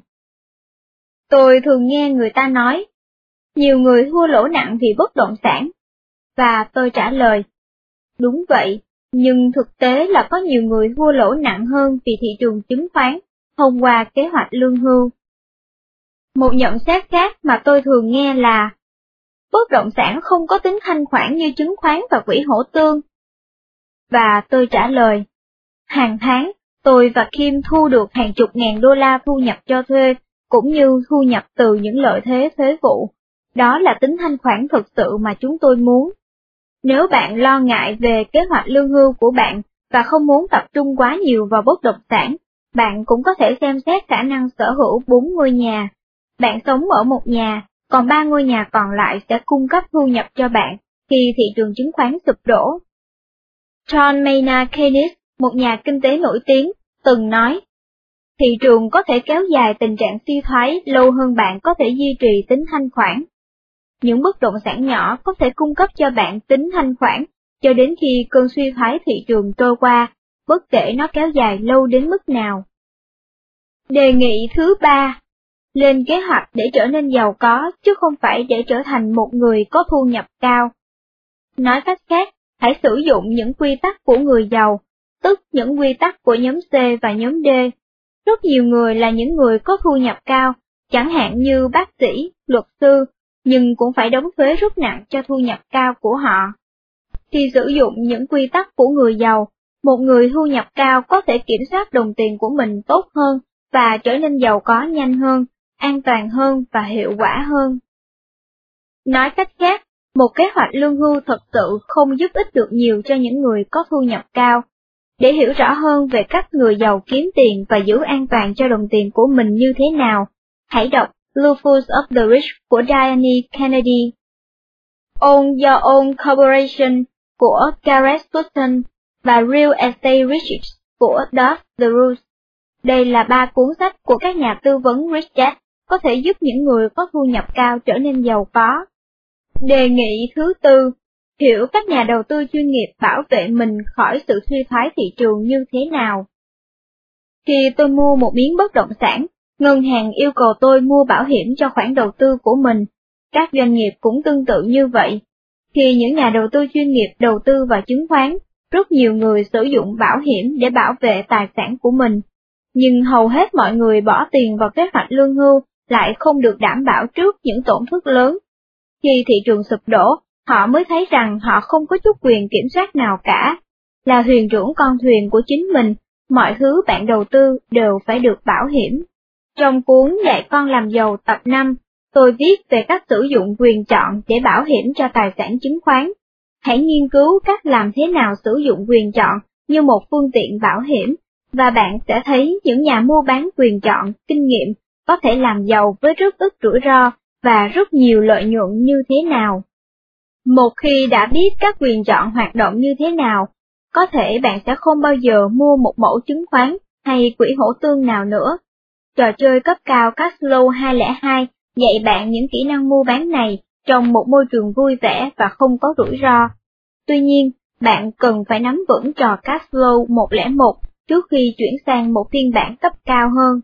Tôi thường nghe người ta nói, nhiều người thua lỗ nặng vì bất động sản. Và tôi trả lời, đúng vậy, nhưng thực tế là có nhiều người thua lỗ nặng hơn vì thị trường chứng khoán, thông qua kế hoạch lương hưu. Một nhận xét khác mà tôi thường nghe là, bất động sản không có tính thanh khoản như chứng khoán và quỹ hỗ tương. Và tôi trả lời, hàng tháng, Tôi và Kim thu được hàng chục ngàn đô la thu nhập cho thuê, cũng như thu nhập từ những lợi thế thuế vụ. Đó là tính thanh khoản thực sự mà chúng tôi muốn. Nếu bạn lo ngại về kế hoạch lương hưu của bạn và không muốn tập trung quá nhiều vào bất động sản, bạn cũng có thể xem xét khả năng sở hữu bốn ngôi nhà. Bạn sống ở một nhà, còn ba ngôi nhà còn lại sẽ cung cấp thu nhập cho bạn khi thị trường chứng khoán sụp đổ. John Maynard Keynes, một nhà kinh tế nổi tiếng, từng nói, thị trường có thể kéo dài tình trạng suy thoái lâu hơn bạn có thể duy trì tính thanh khoản. Những bất động sản nhỏ có thể cung cấp cho bạn tính thanh khoản cho đến khi cơn suy thoái thị trường trôi qua, bất kể nó kéo dài lâu đến mức nào. Đề nghị thứ ba, lên kế hoạch để trở nên giàu có chứ không phải để trở thành một người có thu nhập cao. Nói cách khác, hãy sử dụng những quy tắc của người giàu, tức những quy tắc của nhóm C và nhóm D. Rất nhiều người là những người có thu nhập cao, chẳng hạn như bác sĩ, luật sư, nhưng cũng phải đóng thuế rất nặng cho thu nhập cao của họ. Khi sử dụng những quy tắc của người giàu, một người thu nhập cao có thể kiểm soát đồng tiền của mình tốt hơn và trở nên giàu có nhanh hơn, an toàn hơn và hiệu quả hơn. Nói cách khác, một kế hoạch lương hưu thật sự không giúp ích được nhiều cho những người có thu nhập cao. Để hiểu rõ hơn về cách người giàu kiếm tiền và giữ an toàn cho đồng tiền của mình như thế nào, hãy đọc Bluefoots of the Rich của Diane Kennedy, Own Your Own Corporation của Gareth Sutton và Real Estate Riches của Doug DeRose. Đây là ba cuốn sách của các nhà tư vấn Rich Dad có thể giúp những người có thu nhập cao trở nên giàu có. Đề nghị thứ tư, hiểu các nhà đầu tư chuyên nghiệp bảo vệ mình khỏi sự suy thoái thị trường như thế nào. Khi tôi mua một miếng bất động sản, ngân hàng yêu cầu tôi mua bảo hiểm cho khoản đầu tư của mình. Các doanh nghiệp cũng tương tự như vậy. Khi những nhà đầu tư chuyên nghiệp đầu tư vào chứng khoán, rất nhiều người sử dụng bảo hiểm để bảo vệ tài sản của mình. Nhưng hầu hết mọi người bỏ tiền vào kế hoạch lương hưu lại không được đảm bảo trước những tổn thất lớn. Khi thị trường sụp đổ, họ mới thấy rằng họ không có chút quyền kiểm soát nào cả. Là thuyền trưởng con thuyền của chính mình, mọi thứ bạn đầu tư đều phải được bảo hiểm. Trong cuốn Dạy con làm giàu tập năm, tôi viết về cách sử dụng quyền chọn để bảo hiểm cho tài sản chứng khoán. Hãy nghiên cứu cách làm thế nào sử dụng quyền chọn như một phương tiện bảo hiểm, và bạn sẽ thấy những nhà mua bán quyền chọn kinh nghiệm có thể làm giàu với rất ít rủi ro và rất nhiều lợi nhuận như thế nào. Một khi đã biết các quyền chọn hoạt động như thế nào, có thể bạn sẽ không bao giờ mua một mẫu chứng khoán hay quỹ hỗ tương nào nữa. Trò chơi cấp cao Cashflow hai không hai dạy bạn những kỹ năng mua bán này trong một môi trường vui vẻ và không có rủi ro. Tuy nhiên, bạn cần phải nắm vững trò Cashflow một không một trước khi chuyển sang một phiên bản cấp cao hơn.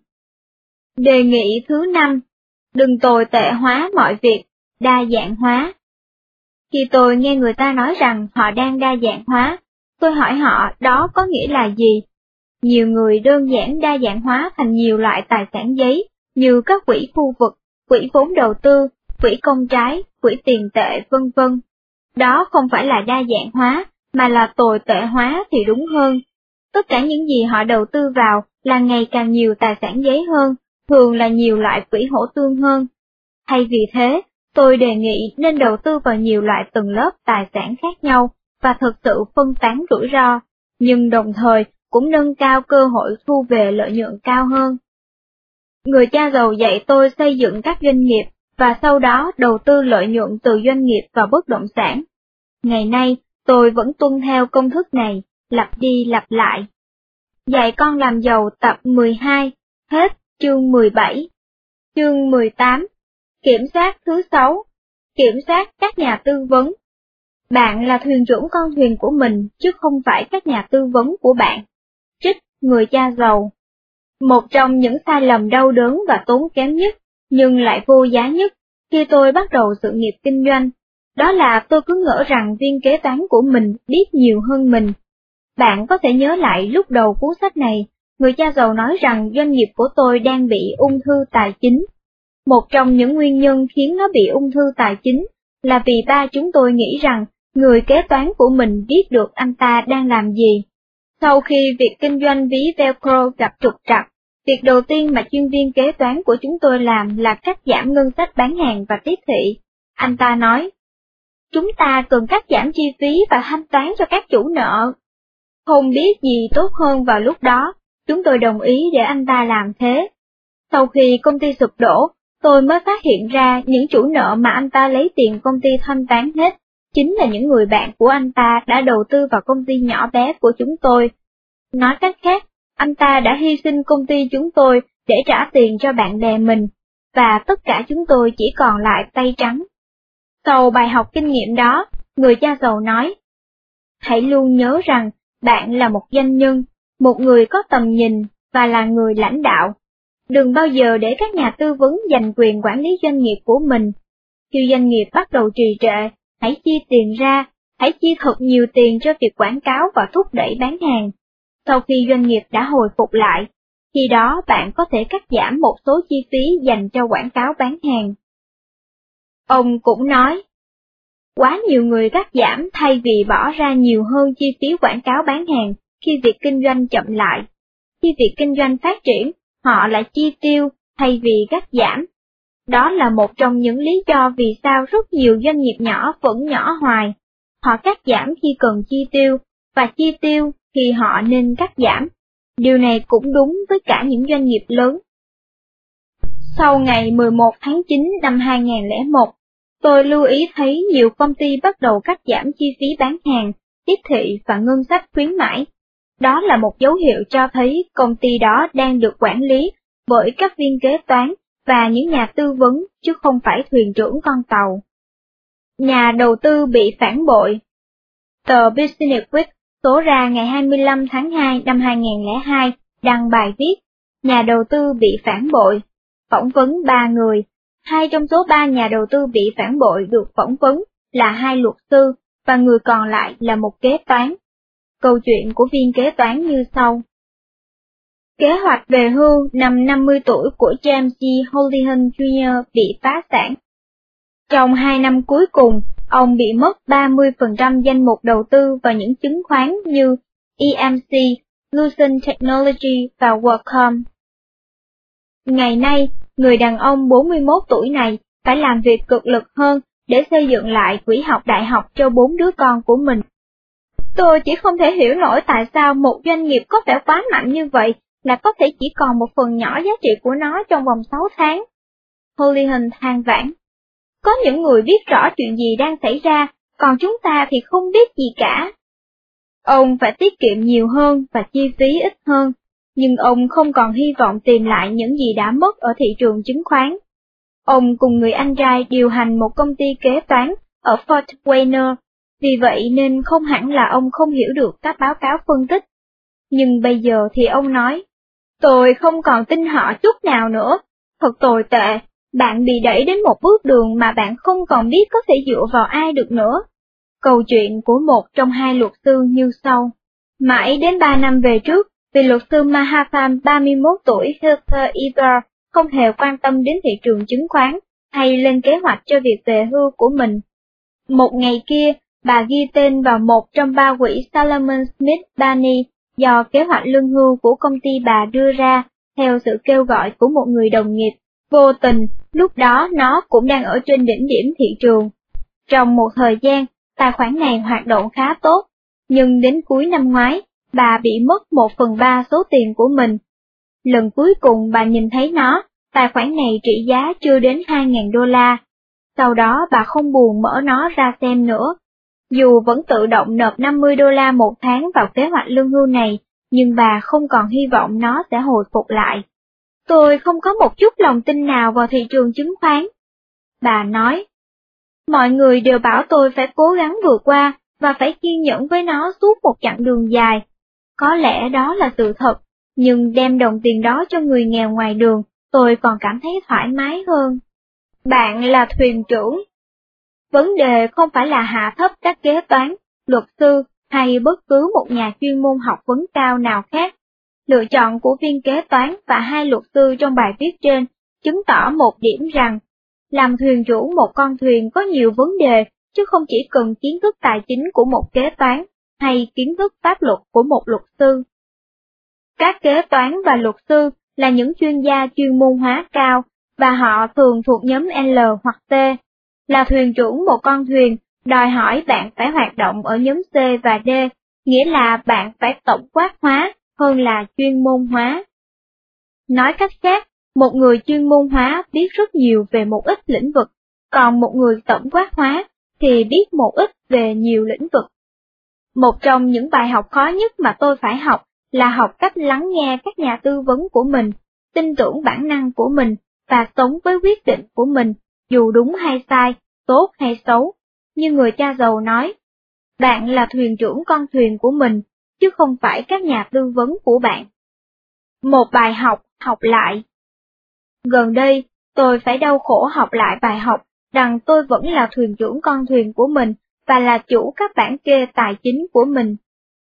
Đề nghị thứ năm, đừng tồi tệ hóa mọi việc, đa dạng hóa. Khi tôi nghe người ta nói rằng họ đang đa dạng hóa, tôi hỏi họ đó có nghĩa là gì? Nhiều người đơn giản đa dạng hóa thành nhiều loại tài sản giấy, như các quỹ khu vực, quỹ vốn đầu tư, quỹ công trái, quỹ tiền tệ, vân vân. Đó không phải là đa dạng hóa, mà là tồi tệ hóa thì đúng hơn. Tất cả những gì họ đầu tư vào là ngày càng nhiều tài sản giấy hơn, thường là nhiều loại quỹ hỗ tương hơn. Thay vì thế, tôi đề nghị nên đầu tư vào nhiều loại tầng lớp tài sản khác nhau và thực sự phân tán rủi ro, nhưng đồng thời cũng nâng cao cơ hội thu về lợi nhuận cao hơn. Người cha giàu dạy tôi xây dựng các doanh nghiệp và sau đó đầu tư lợi nhuận từ doanh nghiệp vào bất động sản. Ngày nay, tôi vẫn tuân theo công thức này, lặp đi lặp lại. Dạy con làm giàu tập mười hai, hết chương mười bảy. Chương mười tám. Kiểm soát thứ sáu. Kiểm soát các nhà tư vấn. Bạn là thuyền trưởng con thuyền của mình chứ không phải các nhà tư vấn của bạn. Trích Người cha giàu. Một trong những sai lầm đau đớn và tốn kém nhất, nhưng lại vô giá nhất, khi tôi bắt đầu sự nghiệp kinh doanh, đó là tôi cứ ngỡ rằng viên kế toán của mình biết nhiều hơn mình. Bạn có thể nhớ lại lúc đầu cuốn sách này, người cha giàu nói rằng doanh nghiệp của tôi đang bị ung thư tài chính. Một trong những nguyên nhân khiến nó bị ung thư tài chính là vì ba chúng tôi nghĩ rằng người kế toán của mình biết được anh ta đang làm gì. Sau khi việc kinh doanh ví Velcro gặp trục trặc, việc đầu tiên mà chuyên viên kế toán của chúng tôi làm là cắt giảm ngân sách bán hàng và tiếp thị. Anh ta nói, chúng ta cần cắt giảm chi phí và thanh toán cho các chủ nợ. Không biết gì tốt hơn vào lúc đó, chúng tôi đồng ý để anh ta làm thế. Sau khi công ty sụp đổ, tôi mới phát hiện ra những chủ nợ mà anh ta lấy tiền công ty thanh toán hết, chính là những người bạn của anh ta đã đầu tư vào công ty nhỏ bé của chúng tôi. Nói cách khác, anh ta đã hy sinh công ty chúng tôi để trả tiền cho bạn bè mình, và tất cả chúng tôi chỉ còn lại tay trắng. Sau bài học kinh nghiệm đó, người cha giàu nói, hãy luôn nhớ rằng bạn là một doanh nhân, một người có tầm nhìn và là người lãnh đạo. Đừng bao giờ để các nhà tư vấn giành quyền quản lý doanh nghiệp của mình. Khi doanh nghiệp bắt đầu trì trệ, hãy chi tiền ra, hãy chi thật nhiều tiền cho việc quảng cáo và thúc đẩy bán hàng. Sau khi doanh nghiệp đã hồi phục lại, khi đó bạn có thể cắt giảm một số chi phí dành cho quảng cáo bán hàng. Ông cũng nói, quá nhiều người cắt giảm thay vì bỏ ra nhiều hơn chi phí quảng cáo bán hàng khi việc kinh doanh chậm lại. Khi việc kinh doanh phát triển, họ lại chi tiêu thay vì cắt giảm. Đó là một trong những lý do vì sao rất nhiều doanh nghiệp nhỏ vẫn nhỏ hoài. Họ cắt giảm khi cần chi tiêu, và chi tiêu khi họ nên cắt giảm. Điều này cũng đúng với cả những doanh nghiệp lớn. Sau ngày mười một tháng chín năm hai nghìn không trăm lẻ một, tôi lưu ý thấy nhiều công ty bắt đầu cắt giảm chi phí bán hàng, tiếp thị và ngân sách khuyến mãi. Đó là một dấu hiệu cho thấy công ty đó đang được quản lý bởi các viên kế toán và những nhà tư vấn chứ không phải thuyền trưởng con tàu. Nhà đầu tư bị phản bội. Tờ Business Week số ra ngày hai mươi lăm tháng hai năm hai nghìn không trăm lẻ hai đăng bài viết, nhà đầu tư bị phản bội, phỏng vấn ba người. Hai trong số ba nhà đầu tư bị phản bội được phỏng vấn là hai luật sư, và người còn lại là một kế toán. Câu chuyện của viên kế toán như sau. Kế hoạch về hưu năm năm mươi tuổi của James G. Houlihan Junior bị phá sản. Trong hai năm cuối cùng, ông bị mất ba mươi phần trăm danh mục đầu tư vào những chứng khoán như E M C, Lucent Technology và WorldCom. Ngày nay, người đàn ông bốn mươi mốt tuổi này phải làm việc cực lực hơn để xây dựng lại quỹ học đại học cho bốn đứa con của mình. Tôi chỉ không thể hiểu nổi tại sao một doanh nghiệp có vẻ quá mạnh như vậy là có thể chỉ còn một phần nhỏ giá trị của nó trong vòng sáu tháng. Houlihan than vãn. Có những người biết rõ chuyện gì đang xảy ra, còn chúng ta thì không biết gì cả. Ông phải tiết kiệm nhiều hơn và chi phí ít hơn, nhưng ông không còn hy vọng tìm lại những gì đã mất ở thị trường chứng khoán. Ông cùng người anh trai điều hành một công ty kế toán ở Fort Wayne, vì vậy nên không hẳn là ông không hiểu được các báo cáo phân tích. Nhưng bây giờ thì ông nói, tôi không còn tin họ chút nào nữa, thật tồi tệ, bạn bị đẩy đến một bước đường mà bạn không còn biết có thể dựa vào ai được nữa. Câu chuyện của một trong hai luật sư như sau. Mãi đến ba năm về trước, vị luật sư Mahathan ba mươi mốt tuổi Heather Eber không hề quan tâm đến thị trường chứng khoán, hay lên kế hoạch cho việc về hưu của mình. Một ngày kia, bà ghi tên vào một trong ba quỹ Salomon Smith Barney do kế hoạch lương hưu của công ty bà đưa ra, theo sự kêu gọi của một người đồng nghiệp. Vô tình, lúc đó nó cũng đang ở trên đỉnh điểm thị trường. Trong một thời gian, tài khoản này hoạt động khá tốt, nhưng đến cuối năm ngoái, bà bị mất một phần ba số tiền của mình. Lần cuối cùng bà nhìn thấy nó, tài khoản này trị giá chưa đến hai nghìn đô la. Sau đó bà không buồn mở nó ra xem nữa. Dù vẫn tự động nộp năm mươi đô la một tháng vào kế hoạch lương hưu này, nhưng bà không còn hy vọng nó sẽ hồi phục lại. Tôi không có một chút lòng tin nào vào thị trường chứng khoán. Bà nói, mọi người đều bảo tôi phải cố gắng vượt qua và phải kiên nhẫn với nó suốt một chặng đường dài. Có lẽ đó là sự thật, nhưng đem đồng tiền đó cho người nghèo ngoài đường, tôi còn cảm thấy thoải mái hơn. Bạn là thuyền trưởng. Vấn đề không phải là hạ thấp các kế toán, luật sư hay bất cứ một nhà chuyên môn học vấn cao nào khác. Lựa chọn của viên kế toán và hai luật sư trong bài viết trên chứng tỏ một điểm rằng, làm thuyền trưởng một con thuyền có nhiều vấn đề, chứ không chỉ cần kiến thức tài chính của một kế toán, hay kiến thức pháp luật của một luật sư. Các kế toán và luật sư là những chuyên gia chuyên môn hóa cao, và họ thường thuộc nhóm L hoặc T. Là thuyền trưởng một con thuyền, đòi hỏi bạn phải hoạt động ở nhóm C và D, nghĩa là bạn phải tổng quát hóa hơn là chuyên môn hóa. Nói cách khác, một người chuyên môn hóa biết rất nhiều về một ít lĩnh vực, còn một người tổng quát hóa thì biết một ít về nhiều lĩnh vực. Một trong những bài học khó nhất mà tôi phải học là học cách lắng nghe các nhà tư vấn của mình, tin tưởng bản năng của mình và sống với quyết định của mình, dù đúng hay sai, tốt hay xấu. Như người cha giàu nói, bạn là thuyền trưởng con thuyền của mình, chứ không phải các nhà tư vấn của bạn. Một bài học, học lại. Gần đây, tôi phải đau khổ học lại bài học rằng tôi vẫn là thuyền trưởng con thuyền của mình và là chủ các bản kê tài chính của mình.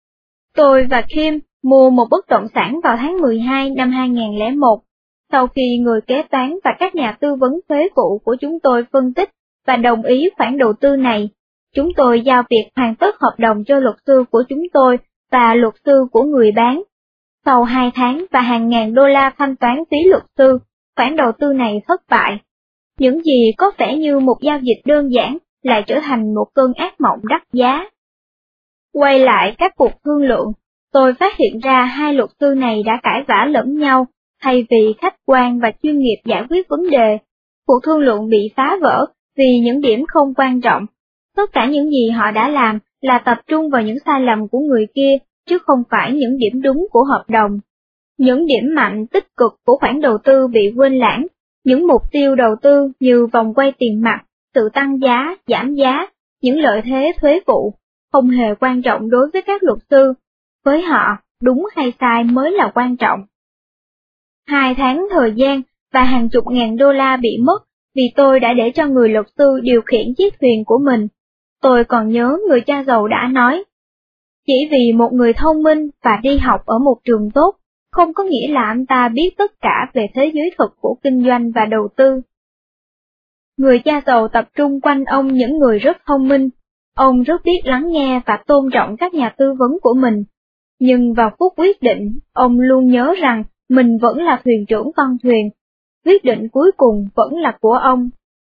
Tôi và Kim mua một bất động sản vào tháng mười hai năm hai nghìn không trăm lẻ một. Sau khi người kế toán và các nhà tư vấn thuế vụ của chúng tôi phân tích và đồng ý khoản đầu tư này, chúng tôi giao việc hoàn tất hợp đồng cho luật sư của chúng tôi và luật sư của người bán. Sau hai tháng và hàng ngàn đô la thanh toán phí luật sư, khoản đầu tư này thất bại. Những gì có vẻ như một giao dịch đơn giản lại trở thành một cơn ác mộng đắt giá. Quay lại các cuộc thương lượng, tôi phát hiện ra hai luật sư này đã cãi vã lẫn nhau, thay vì khách quan và chuyên nghiệp giải quyết vấn đề. Cuộc thương lượng bị phá vỡ vì những điểm không quan trọng. Tất cả những gì họ đã làm là tập trung vào những sai lầm của người kia, chứ không phải những điểm đúng của hợp đồng. Những điểm mạnh tích cực của khoản đầu tư bị quên lãng, những mục tiêu đầu tư như vòng quay tiền mặt, sự tăng giá, giảm giá, những lợi thế thuế vụ, không hề quan trọng đối với các luật sư. Với họ, đúng hay sai mới là quan trọng. Hai tháng thời gian và hàng chục ngàn đô la bị mất vì tôi đã để cho người luật sư điều khiển chiếc thuyền của mình. Tôi còn nhớ người cha giàu đã nói, chỉ vì một người thông minh và đi học ở một trường tốt, không có nghĩa là anh ta biết tất cả về thế giới thực của kinh doanh và đầu tư. Người cha giàu tập trung quanh ông những người rất thông minh. Ông rất biết lắng nghe và tôn trọng các nhà tư vấn của mình. Nhưng vào phút quyết định, ông luôn nhớ rằng mình vẫn là thuyền trưởng con thuyền. Quyết định cuối cùng vẫn là của ông.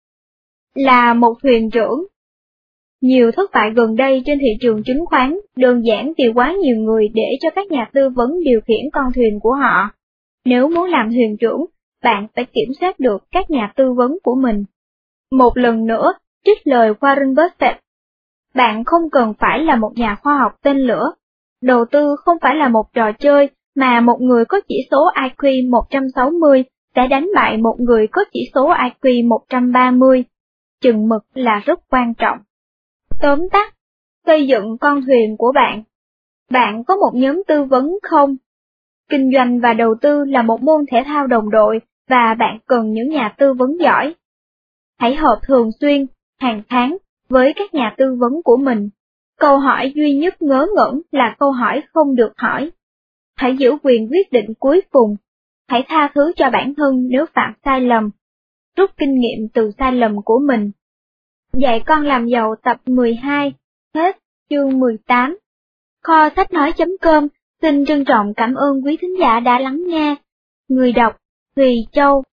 Là một thuyền trưởng. Nhiều thất bại gần đây trên thị trường chứng khoán đơn giản vì quá nhiều người để cho các nhà tư vấn điều khiển con thuyền của họ. Nếu muốn làm thuyền trưởng, bạn phải kiểm soát được các nhà tư vấn của mình. Một lần nữa, trích lời Warren Buffett. Bạn không cần phải là một nhà khoa học tên lửa. Đầu tư không phải là một trò chơi mà một người có chỉ số I Q một trăm sáu mươi sẽ đánh bại một người có chỉ số I Q một trăm ba mươi. Chừng mực là rất quan trọng. Tóm tắt, xây dựng con thuyền của bạn. Bạn có một nhóm tư vấn không? Kinh doanh và đầu tư là một môn thể thao đồng đội và bạn cần những nhà tư vấn giỏi. Hãy họp thường xuyên, hàng tháng, với các nhà tư vấn của mình. Câu hỏi duy nhất ngớ ngẩn là câu hỏi không được hỏi. Hãy giữ quyền quyết định cuối cùng. Hãy tha thứ cho bản thân nếu phạm sai lầm. Rút kinh nghiệm từ sai lầm của mình. Dạy con làm giàu tập mười hai, hết, chương mười tám. Kho sách nói chấm com xin trân trọng cảm ơn quý thính giả đã lắng nghe. Người đọc, Thùy Châu.